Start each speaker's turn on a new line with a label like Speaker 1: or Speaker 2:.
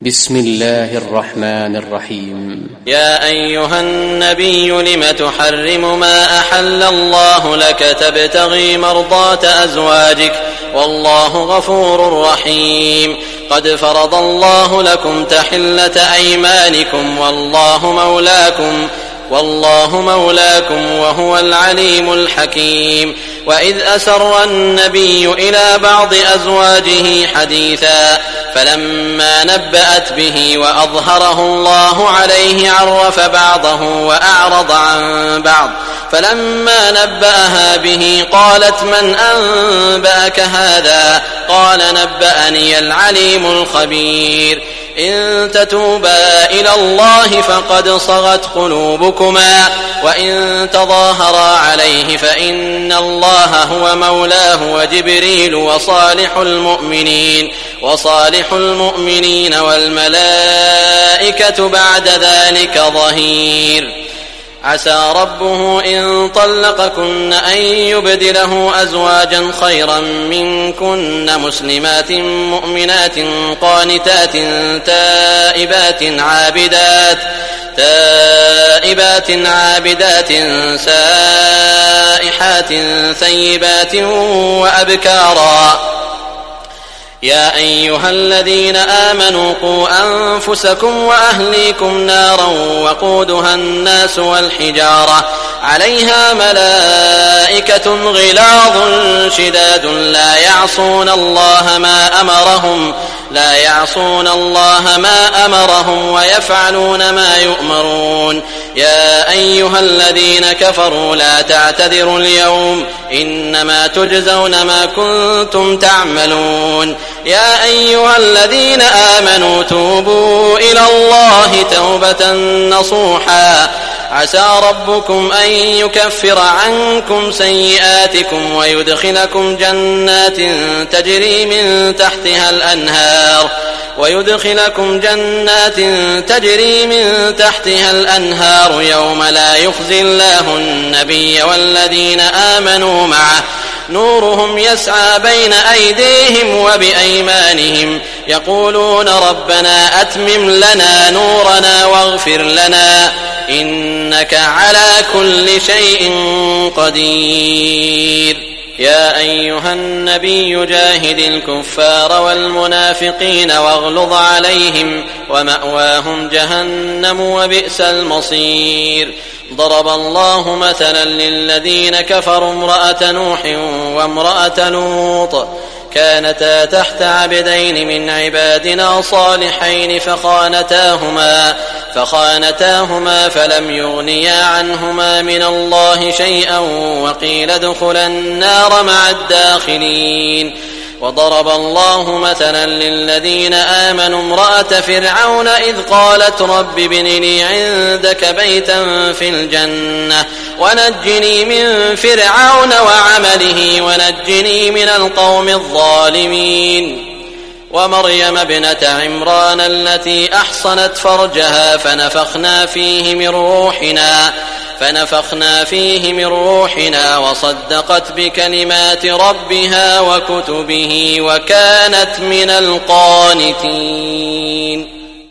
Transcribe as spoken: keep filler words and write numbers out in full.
Speaker 1: بسم الله الرحمن الرحيم.
Speaker 2: يا أيها النبي لم تحرم ما أحل الله لك تبتغي مرضات أزواجك والله غفور رحيم. قد فرض الله لكم تحلة أيمانكم والله مولاكم والله مولاكم وهو العليم الحكيم. وإذ أسر النبي إلى بعض أزواجه حديثا فلما نبأت به وأظهره الله عليه عرف بعضه وأعرض عن بعض فلما نبأها به قالت من أنبأك هذا؟ قال نبأني العليم الخبير. إن تتوبا إلى الله فقد صغت قلوبكما وإن تظاهرا عليه فإن الله هو مولاه وجبريل وصالح المؤمنين وصالح المؤمنين والملائكة بعد ذلك ظهير. عسى ربه إن طلقكن أن يبدله أزواجا خيرا منكن مسلمات مؤمنات قانتات تائبات عابدات تائبات عابدات سائحات ثيبات وأبكارا. يا أيها الذين آمنوا قوا أنفسكم وأهليكم نارا وقودها الناس والحجارة عليها ملائكة غلاظ شداد لا يعصون الله ما أمرهم لا يعصون الله ما أمرهم ويفعلون ما يؤمرون. يا أيها الذين كفروا لا تعتذروا اليوم إنما تجزون ما كنتم تعملون. يا أيها الذين آمنوا توبوا إلى الله توبة نصوحا عسى ربكم أن يكفر عنكم سيئاتكم ويدخلكم جنات تجري من تحتها الأنهار ويدخلكم جنات تجري من تحتها الأنهار يوم لا يخزي الله النبي والذين آمنوا معه نورهم يسعى بين أيديهم وبأيمانهم يقولون ربنا أتمم لنا نورنا واغفر لنا إنك على كل شيء قدير. يا أيها النبي جاهد الكفار والمنافقين واغلظ عليهم ومأواهم جهنم وبئس المصير. ضرب الله مثلا للذين كفروا امرأة نوح وامرأة لوط كانتا تحت عبدين من عبادنا صالحين فخانتاهما فخانتاهما فلم يغنيا عنهما من الله شيئا وقيل ادخلا النار مع الداخلين. وضرب الله مثلا للذين آمنوا امرأة فرعون إذ قالت رب ابن لي عندك بيتا في الجنة ونجني من فرعون وعمله ونجني من القوم الظالمين. ومريم ابنة عمران التي أحصنت فرجها فنفخنا فيه من روحنا فنفخنا فيه من روحنا وصدقت بكلمات ربها وكتبه وكانت من القانتين.